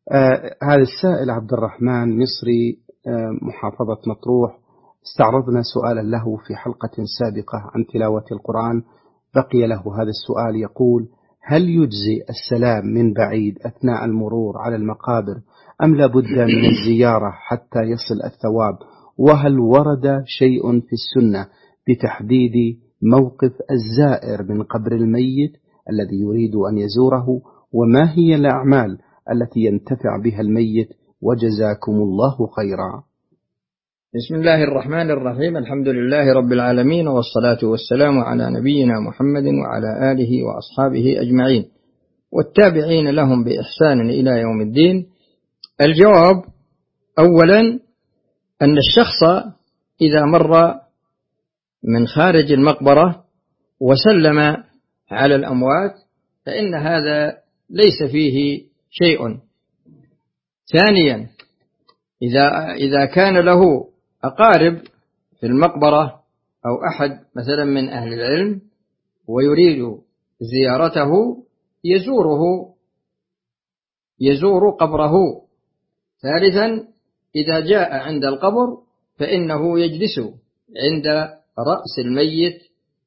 هذا السائل عبد الرحمن مصري، محافظة مطروح. استعرضنا سؤالا له في حلقة سابقة عن تلاوة القرآن، بقي له هذا السؤال. يقول: هل يجزي السلام من بعيد أثناء المرور على المقابر أم لابد من الزيارة حتى يصل الثواب؟ وهل ورد شيء في السنة بتحديد موقف الزائر من قبر الميت الذي يريد أن يزوره؟ وما هي الأعمال التي ينتفع بها الميت؟ وجزاكم الله خيرا. بسم الله الرحمن الرحيم. الحمد لله رب العالمين، والصلاة والسلام على نبينا محمد وعلى آله وأصحابه أجمعين والتابعين لهم بإحسان إلى يوم الدين. الجواب: أولا، أن الشخص إذا مر من خارج المقبرة وسلم على الأموات فإن هذا ليس فيه شيء. ثانيا، إذا كان له أقارب في المقبرة أو أحد مثلا من أهل العلم ويريد زيارته يزور قبره. ثالثا، إذا جاء عند القبر فإنه يجلس عند رأس الميت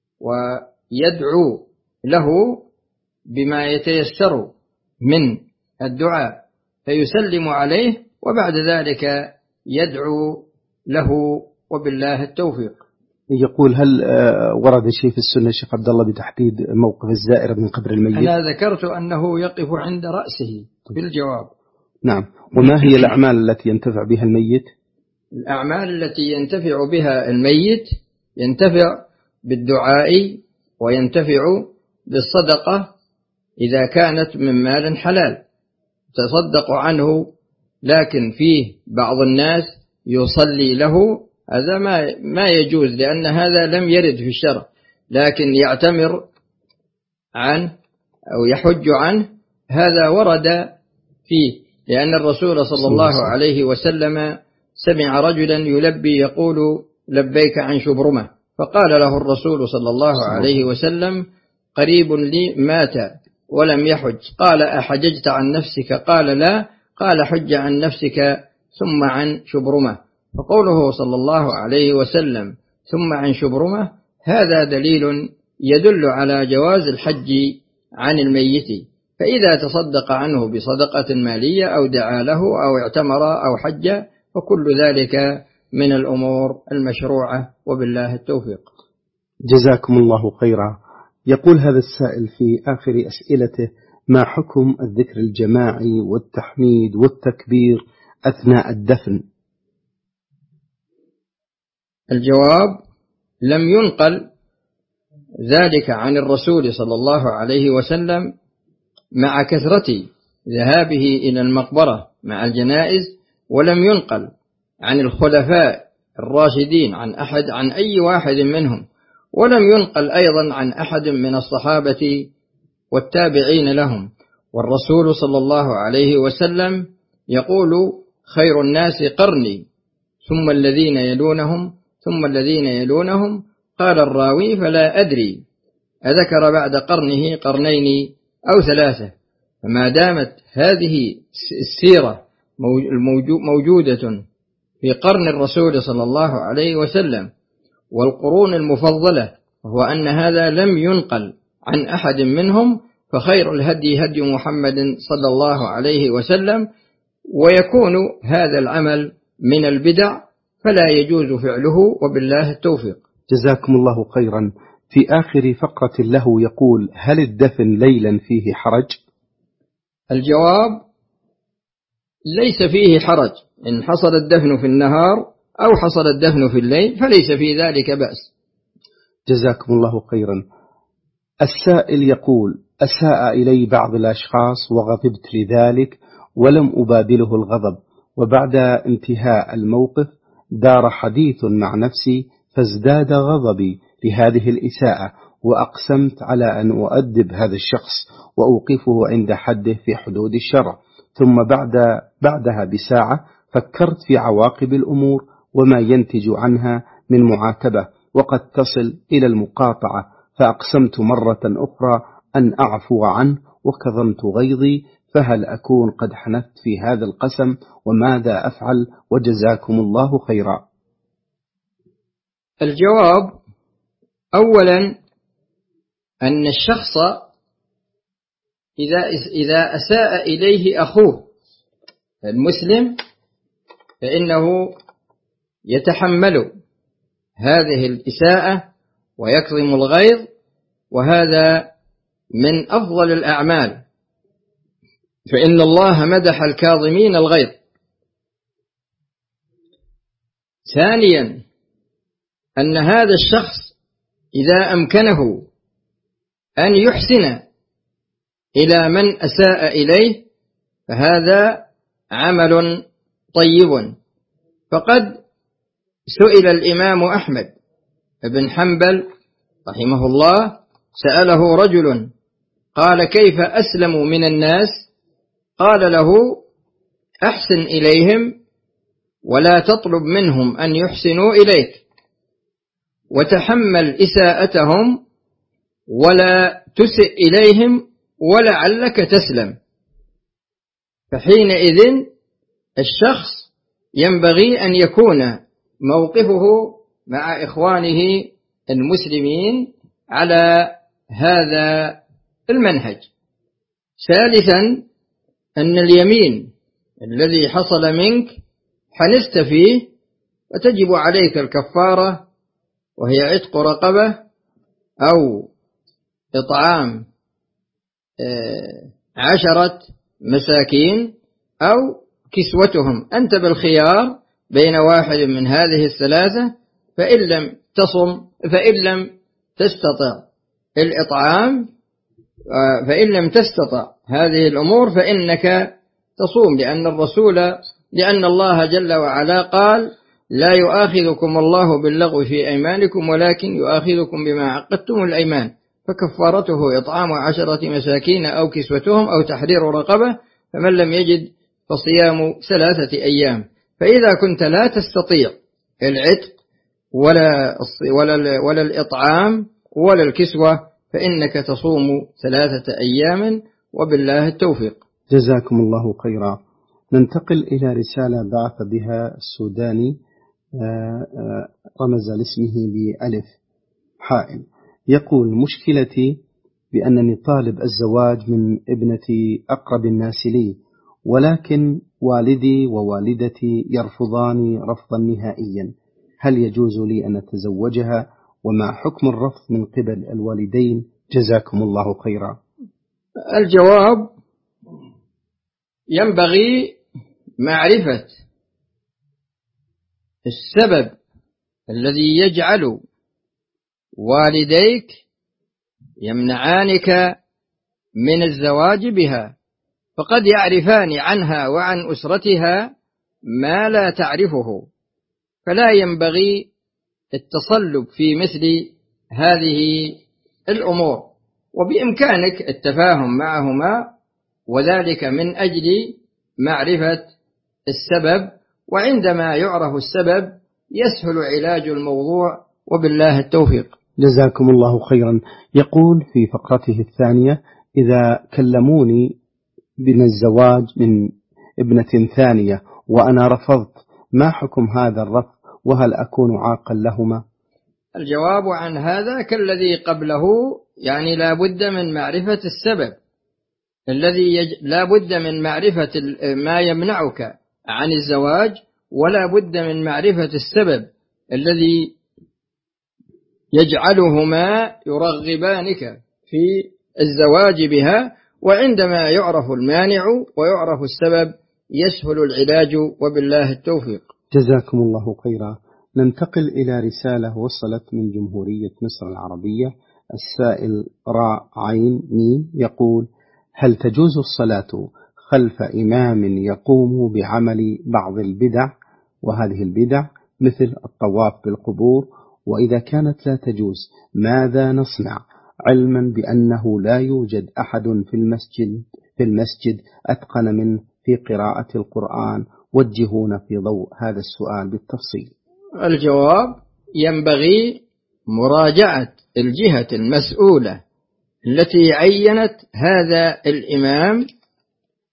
ويدعو له بما يتيسر من الدعاء، فيسلم عليه وبعد ذلك يدعو له، وبالله التوفيق. يقول: هل ورد شيء في السنة شيخ عبد الله بتحديد موقف الزائر من قبر الميت؟ أنا ذكرت أنه يقف عند رأسه في الجواب. نعم. وما هي الأعمال التي ينتفع بها الميت؟ الأعمال التي ينتفع بها الميت: ينتفع بالدعاء، وينتفع بالصدقة إذا كانت من مال حلال تصدق عنه، لكن فيه بعض الناس يصلي له، هذا ما يجوز، لأن هذا لم يرد في الشرع، لكن يعتمر عنه أو يحج عنه هذا ورد فيه، لأن الرسول صلى الله عليه وسلم سمع رجلا يلبي يقول: لبيك عن شبرمة، فقال له الرسول صلى الله عليه وسلم: قريب لي مات ولم يحج. قال: أحججت عن نفسك؟ قال: لا. قال: حج عن نفسك ثم عن شبرمة. فقوله صلى الله عليه وسلم ثم عن شبرمة هذا دليل يدل على جواز الحج عن الميت، فإذا تصدق عنه بصدقة مالية أو دعا له أو اعتمر أو حج فكل ذلك من الأمور المشروعة، وبالله التوفيق. جزاكم الله خيرا. يقول هذا السائل في آخر أسئلته: ما حكم الذكر الجماعي والتحميد والتكبير أثناء الدفن؟ الجواب: لم ينقل ذلك عن الرسول صلى الله عليه وسلم، مع كثرة ذهابه إلى المقبرة مع الجنائز، ولم ينقل عن الخلفاء الراشدين عن أي واحد منهم، ولم ينقل أيضا عن أحد من الصحابة والتابعين لهم. والرسول صلى الله عليه وسلم يقول: خير الناس قرني ثم الذين يلونهم ثم الذين يلونهم. قال الراوي: فلا أدري أذكر بعد قرنه قرنين أو ثلاثة. فما دامت هذه السيرة موجودة في قرن الرسول صلى الله عليه وسلم والقرون المفضلة، وهو أن هذا لم ينقل عن أحد منهم، فخير الهدي هدي محمد صلى الله عليه وسلم، ويكون هذا العمل من البدع فلا يجوز فعله، وبالله التوفيق. جزاكم الله خيرا. في آخر فقرة له يقول: هل الدفن ليلا فيه حرج؟ الجواب: ليس فيه حرج، إن حصل الدفن في النهار أو حصل الدفن في الليل فليس في ذلك بأس. جزاكم الله خيرا. السائل يقول: أساء إلي بعض الأشخاص وغضبت لذلك ولم أبادله الغضب، وبعد انتهاء الموقف دار حديث مع نفسي فازداد غضبي لهذه الإساءة، وأقسمت على أن أؤدب هذا الشخص وأوقفه عند حده في حدود الشرع. ثم بعدها بساعة فكرت في عواقب الأمور وما ينتج عنها من معاتبة وقد تصل إلى المقاطعة، فأقسمت مرة أخرى أن أعفو عنه وكظمت غيظي، فهل أكون قد حنثت في هذا القسم وماذا أفعل؟ وجزاكم الله خيرا. الجواب: أولا أن الشخص إذا أساء إليه أخوه المسلم فإنه يتحمل هذه الإساءة ويكظم الغيظ، وهذا من أفضل الأعمال، فإن الله مدح الكاظمين الغيظ. ثانيا أن هذا الشخص إذا أمكنه أن يحسن إلى من أساء إليه فهذا عمل طيب. فقد سئل الإمام أحمد بن حنبل رحمه الله، سأله رجل قال: كيف أسلم من الناس؟ قال له: أحسن إليهم ولا تطلب منهم أن يحسنوا إليك، وتحمل إساءتهم ولا تسئ إليهم ولعلك تسلم. فحينئذ الشخص ينبغي أن يكون موقفه مع إخوانه المسلمين على هذا المنهج. ثالثا أن اليمين الذي حصل منك حنست فيه فتجب عليك الكفارة، وهي عتق رقبة أو إطعام 10 مساكين أو كسوتهم. أنت بالخيار بين واحد من هذه الثلاثة، فإن لم تستطع الإطعام، فإن لم تستطع هذه الأمور فإنك تصوم، لأن الله جل وعلا قال: لا يؤاخذكم الله باللغو في أيمانكم ولكن يؤاخذكم بما عقدتم الأيمان، فكفارته إطعام 10 مساكين أو كسوتهم أو تحرير رقبة، فمن لم يجد فصيام 3 أيام. فإذا كنت لا تستطيع العتق ولا الإطعام ولا الكسوة فإنك تصوم 3 أيام، وبالله التوفيق. جزاكم الله خيرا. ننتقل إلى رسالة بعث بها السوداني، رمز لاسمه بألف حائل، يقول: مشكلتي بأنني طالب الزواج من ابنة أقرب الناس لي، ولكن والدي ووالدتي يرفضاني رفضا نهائيا، هل يجوز لي أن أتزوجها؟ وما حكم الرفض من قبل الوالدين؟ جزاكم الله خيرا. الجواب: ينبغي معرفة السبب الذي يجعل والديك يمنعانك من الزواج بها، فقد يعرفان عنها وعن أسرتها ما لا تعرفه، فلا ينبغي التصلب في مثل هذه الأمور، وبإمكانك التفاهم معهما، وذلك من أجل معرفة السبب، وعندما يعرف السبب يسهل علاج الموضوع، وبالله التوفيق. جزاكم الله خيرا. يقول في فقرته الثانية: إذا كلموني من الزواج من ابنة ثانية وأنا رفضت، ما حكم هذا الرفض؟ وهل أكون عاقا لهما؟ الجواب عن هذا كالذي قبله، يعني لا بد من معرفة السبب لا بد من معرفة ما يمنعك عن الزواج، ولا بد من معرفة السبب الذي يجعلهما يرغبانك في الزواج بها، وعندما يعرف المانع ويعرف السبب يسهل العلاج، وبالله التوفيق. جزاكم الله خيرا. ننتقل إلى رسالة وصلت من جمهورية مصر العربية. السائل راء عين ميم يقول: هل تجوز الصلاة خلف إمام يقوم بعمل بعض البدع، وهذه البدع مثل الطواف بالقبور؟ وإذا كانت لا تجوز ماذا نصنع، علما بأنه لا يوجد أحد في المسجد أتقن منه في قراءة القرآن؟ وجهونا في ضوء هذا السؤال بالتفصيل. الجواب: ينبغي مراجعة الجهة المسؤولة التي عينت هذا الإمام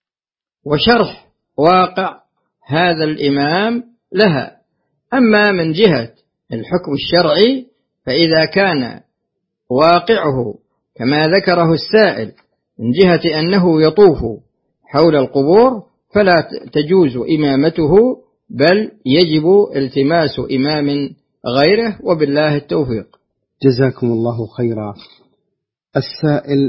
وشرح واقع هذا الإمام لها. أما من جهة الحكم الشرعي فإذا كان واقعه كما ذكره السائل من جهة أنه يطوف حول القبور فلا تجوز إمامته، بل يجب التماس إمام غيره، وبالله التوفيق. جزاكم الله خيرا. السائل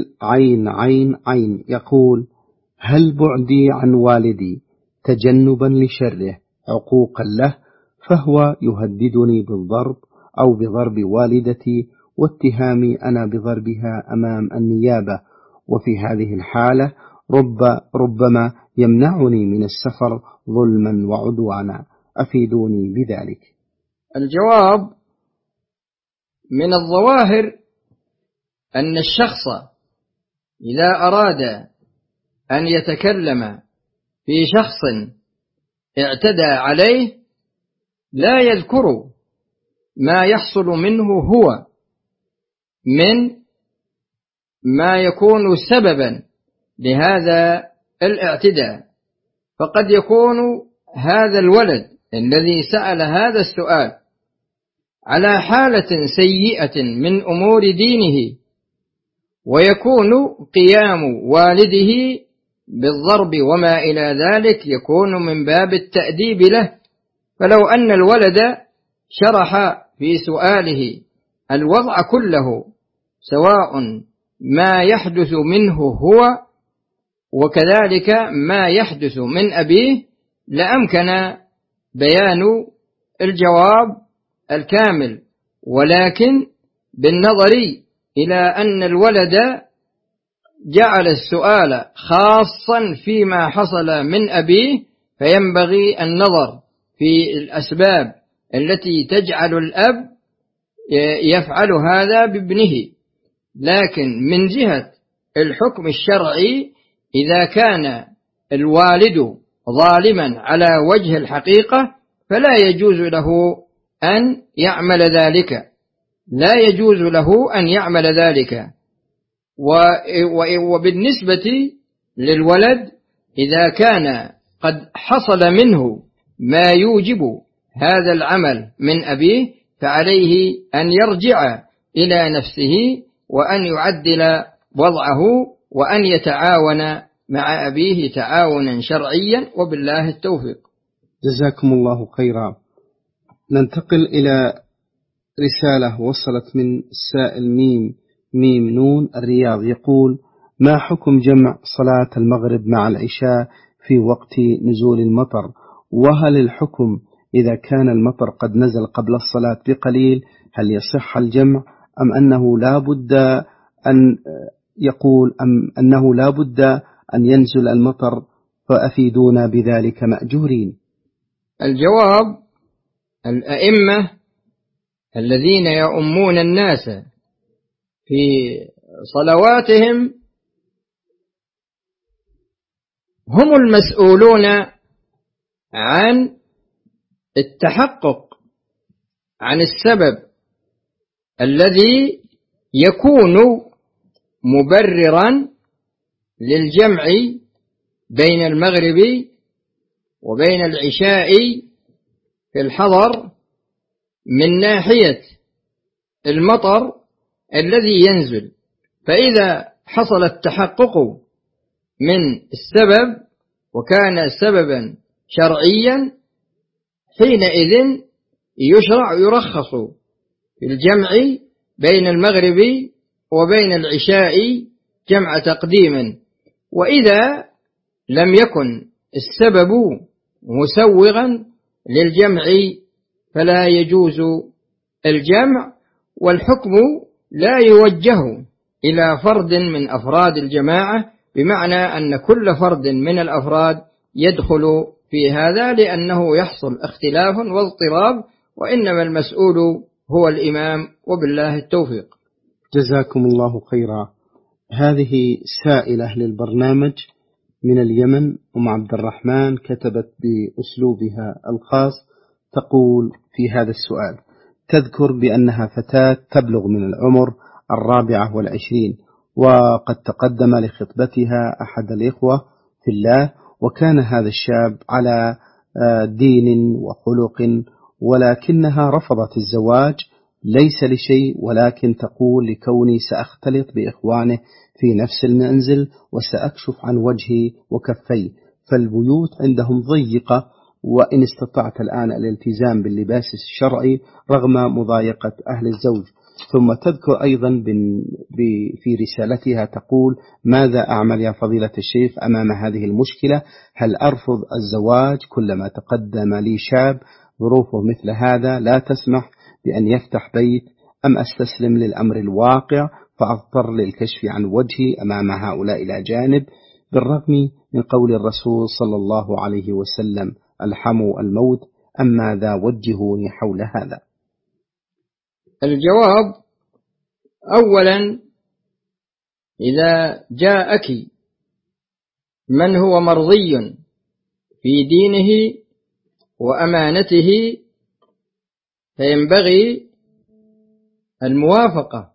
عين يقول: هل بعدي عن والدي تجنبا لشره عقوقا له فهو يهددني بالضرب أو بضرب والدتي واتهامي أنا بضربها أمام النيابة، وفي هذه الحالة ربما يمنعني من السفر ظلما وعدوانا، أفيدوني بذلك. الجواب: من الظواهر أن الشخص إذا أراد أن يتكلم في شخص اعتدى عليه لا يذكر ما يحصل منه هو من ما يكون سببا لهذا الاعتداء، فقد يكون هذا الولد الذي سأل هذا السؤال على حالة سيئة من أمور دينه، ويكون قيام والده بالضرب وما إلى ذلك يكون من باب التأديب له. فلو أن الولد شرح في سؤاله الوضع كله سواء ما يحدث منه هو وكذلك ما يحدث من أبيه لأمكن بيان الجواب الكامل، ولكن بالنظر إلى أن الولد جعل السؤال خاصا فيما حصل من أبيه فينبغي النظر في الأسباب التي تجعل الأب يفعل هذا بابنه. لكن من جهة الحكم الشرعي إذا كان الوالد ظالما على وجه الحقيقة فلا يجوز له أن يعمل ذلك، لا يجوز له أن يعمل ذلك. وبالنسبة للولد إذا كان قد حصل منه ما يوجب هذا العمل من أبيه فعليه أن يرجع إلى نفسه وأن يعدل وضعه وأن يتعاون مع أبيه تعاونا شرعيا، وبالله التوفيق. جزاكم الله خيرا. ننتقل إلى رسالة وصلت من السائل ميم نون الرياض، يقول: ما حكم جمع صلاة المغرب مع العشاء في وقت نزول المطر؟ وهل الحكم إذا كان المطر قد نزل قبل الصلاة بقليل هل يصح الجمع أم أنه لا بد أن ينزل المطر؟ فأفيدونا بذلك مأجورين. الجواب: الأئمة الذين يؤمون الناس في صلواتهم هم المسؤولون عن التحقق عن السبب الذي يكون مبررا للجمع بين المغرب وبين العشاء في الحضر من ناحية المطر الذي ينزل. فإذا حصل التحقق من السبب وكان سببا شرعيا حينئذ يرخص في الجمع بين المغرب وبين العشاء جمع تقديم. وإذا لم يكن السبب مسوغا للجمع فلا يجوز الجمع، والحكم لا يوجه إلى فرد من أفراد الجماعة، بمعنى أن كل فرد من الأفراد يدخل في هذا لأنه يحصل اختلاف واضطراب، وإنما المسؤول هو الإمام، وبالله التوفيق. جزاكم الله خيرا. هذه سائلة للبرنامج من اليمن، عبد الرحمن، كتبت بأسلوبها الخاص تقول في هذا السؤال: تذكر بأنها فتاة تبلغ من العمر 24 وقد تقدم لخطبتها أحد الإخوة في الله وكان هذا الشاب على دين وخلق، ولكنها رفضت الزواج ليس لشيء، ولكن تقول لكوني سأختلط بإخوانه في نفس المنزل وسأكشف عن وجهي وكفي، فالبيوت عندهم ضيقة، وإن استطعت الآن الالتزام باللباس الشرعي رغم مضايقة أهل الزوج. ثم تذكر أيضا في رسالتها تقول: ماذا أعمل يا فضيلة الشيخ أمام هذه المشكلة؟ هل أرفض الزواج كلما تقدم لي شاب ظروفه مثل هذا لا تسمح بأن يفتح بيت، أم أستسلم للأمر الواقع فأضطر للكشف عن وجهي أمام هؤلاء الأجانب، بالرغم من قول الرسول صلى الله عليه وسلم: الحموا الموت، أم ماذا؟ وجهوني حول هذا. الجواب: أولا، إذا جاءك من هو مرضي في دينه وأمانته فينبغي الموافقة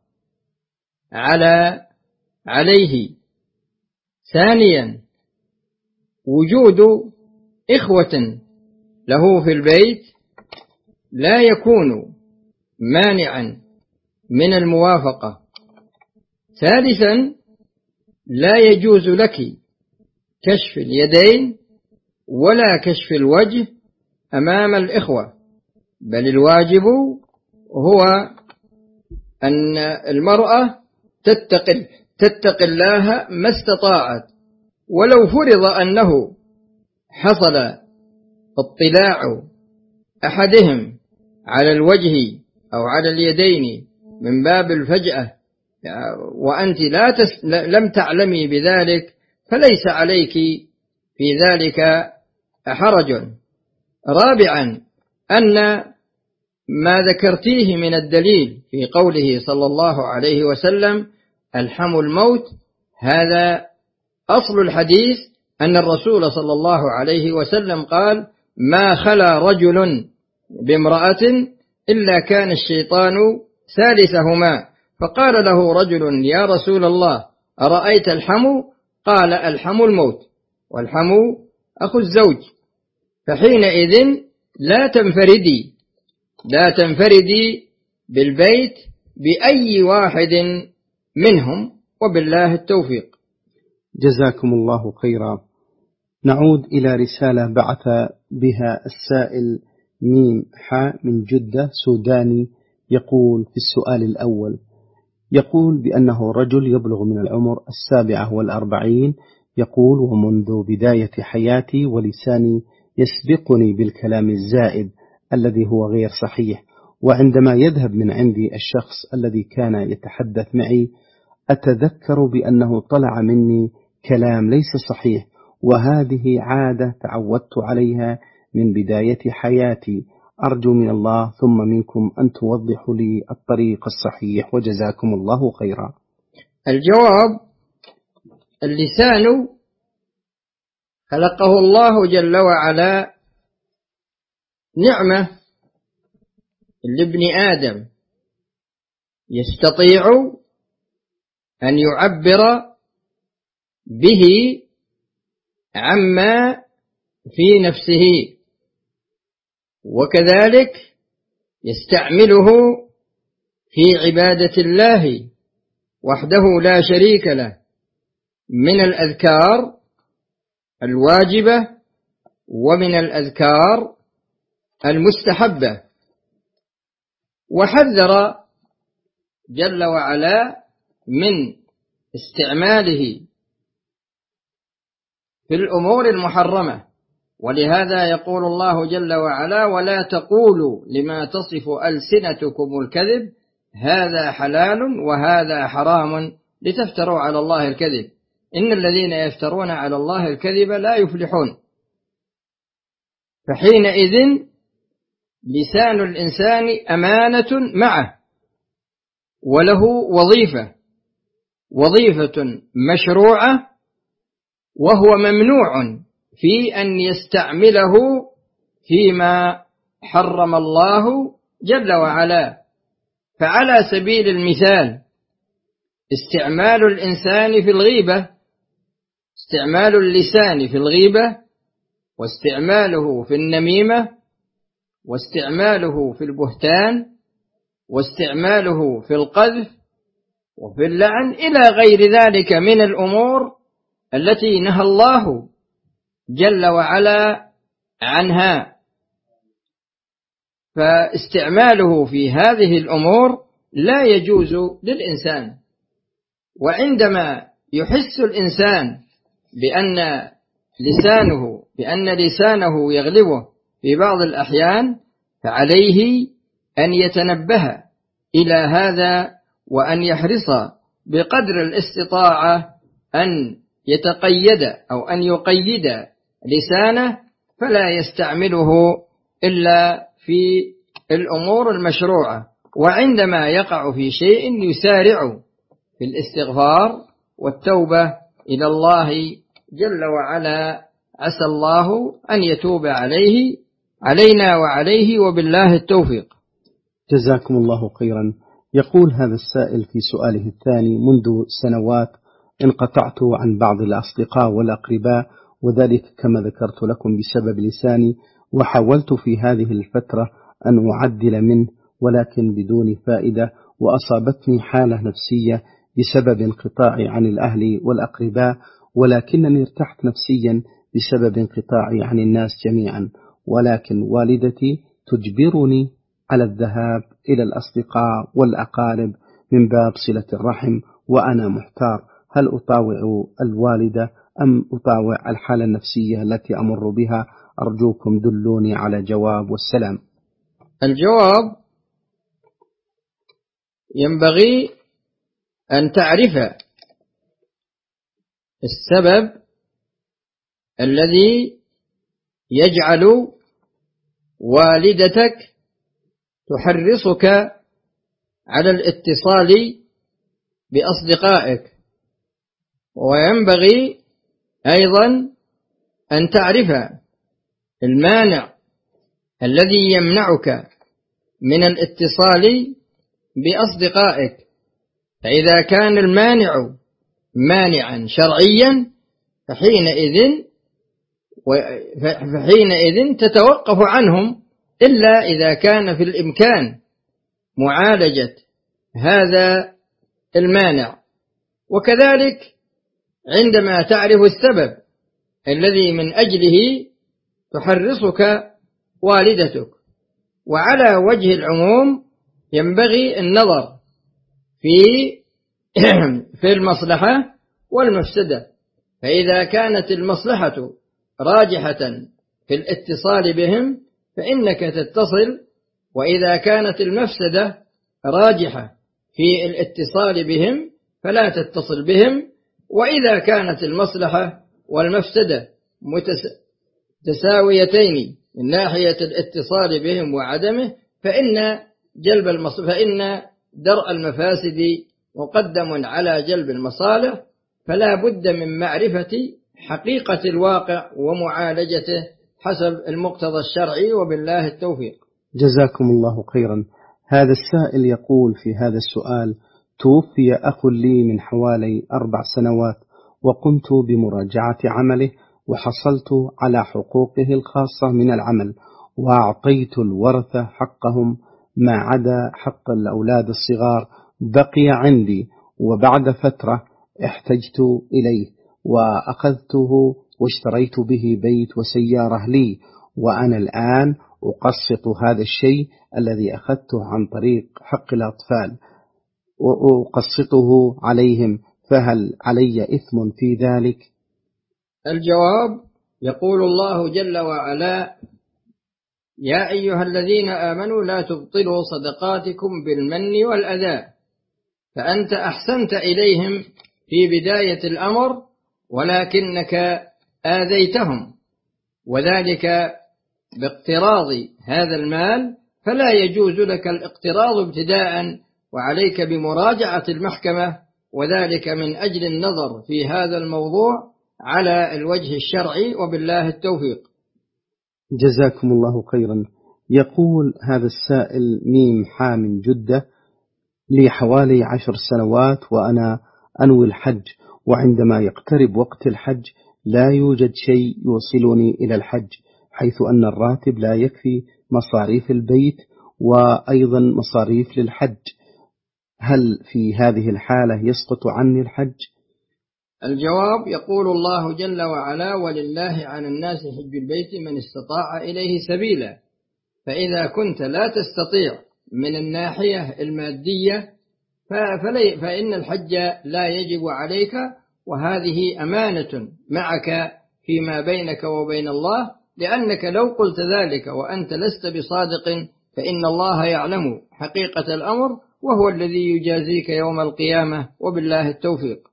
عليه. ثانيا، وجود إخوة له في البيت لا يكون مانعا من الموافقة. ثالثا، لا يجوز لك كشف اليدين ولا كشف الوجه أمام الإخوة، بل الواجب هو أن المرأة تتقي الله ما استطاعت، ولو فرض أنه حصل اطلاع أحدهم على الوجه أو على اليدين من باب الفجأة وأنت لم تعلمي بذلك فليس عليك في ذلك حرج. رابعا، أن ما ذكرتيه من الدليل في قوله صلى الله عليه وسلم: الحموا الموت، هذا أصل الحديث، أن الرسول صلى الله عليه وسلم قال: ما خلا رجل بامرأة إلا كان الشيطان ثالثهما. فقال له رجل: يا رسول الله، أرأيت الحمو؟ قال: الحمو الموت، والحمو أخو الزوج. فحينئذ لا تنفردي بالبيت بأي واحد منهم، وبالله التوفيق. جزاكم الله خيرا. نعود إلى رسالة بعث بها السائل ميم حاء من جدة سوداني، يقول في السؤال الأول، يقول بأنه رجل يبلغ من العمر 47، يقول: ومنذ بداية حياتي ولساني يسبقني بالكلام الزائد الذي هو غير صحيح، وعندما يذهب من عندي الشخص الذي كان يتحدث معي أتذكر بأنه طلع مني كلام ليس صحيح، وهذه عادة تعودت عليها من بداية حياتي. أرجو من الله ثم منكم أن توضحوا لي الطريق الصحيح، وجزاكم الله خيرا. الجواب: اللسان خلقه الله جل وعلا نعمة لابن آدم، يستطيع أن يعبر به عما في نفسه، وكذلك يستعمله في عبادة الله وحده لا شريك له من الأذكار الواجبة ومن الأذكار المستحبة. وحذر جل وعلا من استعماله في الأمور المحرمة، ولهذا يقول الله جل وعلا: ولا تقولوا لما تصف ألسنتكم الكذب هذا حلال وهذا حرام لتفتروا على الله الكذب إن الذين يفترون على الله الكذب لا يفلحون. فحينئذ لسان الإنسان أمانة معه، وله وظيفة مشروعة، وهو ممنوع في أن يستعمله فيما حرم الله جل وعلا. فعلى سبيل المثال استعمال الإنسان في الغيبة استعمال اللسان في الغيبة، واستعماله في النميمة، واستعماله في البهتان، واستعماله في القذف وفي اللعن إلى غير ذلك من الأمور التي نهى الله جل وعلا عنها. فاستعماله في هذه الأمور لا يجوز للإنسان. وعندما يحس الإنسان بأن لسانه يغلبه في بعض الأحيان، فعليه أن يتنبه إلى هذا، وأن يحرص بقدر الاستطاعة أن يتقيد أو أن يقيد لسانه، فلا يستعمله إلا في الأمور المشروعة. وعندما يقع في شيء يسارع في الاستغفار والتوبة إلى الله جل وعلا، عسى الله أن يتوب علينا وعليه، وبالله التوفيق. جزاكم الله خيرا. يقول هذا السائل في سؤاله الثاني: منذ سنوات انقطعت عن بعض الأصدقاء والأقرباء، وذلك كما ذكرت لكم بسبب لساني، وحاولت في هذه الفترة أن أعدل منه ولكن بدون فائدة، وأصابتني حالة نفسية بسبب انقطاعي عن الأهل والأقرباء، ولكنني ارتحت نفسيا بسبب انقطاعي عن الناس جميعا، ولكن والدتي تجبرني على الذهاب إلى الأصدقاء والأقارب من باب صلة الرحم، وأنا محتار، هل أطاوع الوالدة أم أطاوع الحالة النفسية التي أمر بها؟ أرجوكم دلوني على جواب، والسلام. الجواب: ينبغي أن تعرف السبب الذي يجعل والدتك تحرصك على الاتصال بأصدقائك، وينبغي أيضا أن تعرف المانع الذي يمنعك من الاتصال بأصدقائك. فإذا كان المانع مانعا شرعيا فحينئذ تتوقف عنهم، إلا إذا كان في الإمكان معالجة هذا المانع. وكذلك عندما تعرف السبب الذي من أجله تحرصك والدتك، وعلى وجه العموم ينبغي النظر في المصلحة والمفسدة. فإذا كانت المصلحة راجحة في الاتصال بهم فإنك تتصل، وإذا كانت المفسدة راجحة في الاتصال بهم فلا تتصل بهم. وإذا كانت المصلحة والمفسدة متساويتين من ناحية الاتصال بهم وعدمه، فإن درء المفاسد مقدم على جلب المصالح، فلا بد من معرفة حقيقة الواقع ومعالجته حسب المقتضى الشرعي، وبالله التوفيق. جزاكم الله خيرا. هذا السائل يقول في هذا السؤال: توفي أخ لي من حوالي 4 سنوات، وقمت بمراجعة عمله وحصلت على حقوقه الخاصة من العمل، وأعطيت الورثة حقهم ما عدا حق الأولاد الصغار بقي عندي، وبعد فترة احتجت إليه وأخذته واشتريت به بيت وسيارة لي، وأنا الآن أقسط هذا الشيء الذي أخذته عن طريق حق الأطفال وأقسطه عليهم، فهل علي إثم في ذلك؟ الجواب: يقول الله جل وعلا: يا أيها الذين آمنوا لا تبطلوا صدقاتكم بالمن والأذى، فأنت أحسنت إليهم في بداية الأمر ولكنك آذيتهم، وذلك باقتراض هذا المال، فلا يجوز لك الاقتراض ابتداء، وعليك بمراجعة المحكمة، وذلك من أجل النظر في هذا الموضوع على الوجه الشرعي، وبالله التوفيق. جزاكم الله خيرا. يقول هذا السائل: ميم حا من جدة، لي حوالي 10 سنوات وأنا أنوي الحج، وعندما يقترب وقت الحج لا يوجد شيء يوصلني إلى الحج، حيث أن الراتب لا يكفي مصاريف البيت وأيضا مصاريف للحج. هل في هذه الحالة يسقط عني الحج؟ الجواب: يقول الله جل وعلا: ولله على الناس حج البيت من استطاع إليه سبيلا. فإذا كنت لا تستطيع من الناحية المادية فإن الحج لا يجب عليك، وهذه أمانة معك فيما بينك وبين الله، لأنك لو قلت ذلك وأنت لست بصادق فإن الله يعلم حقيقة الأمر، وهو الذي يجازيك يوم القيامة، وبالله التوفيق.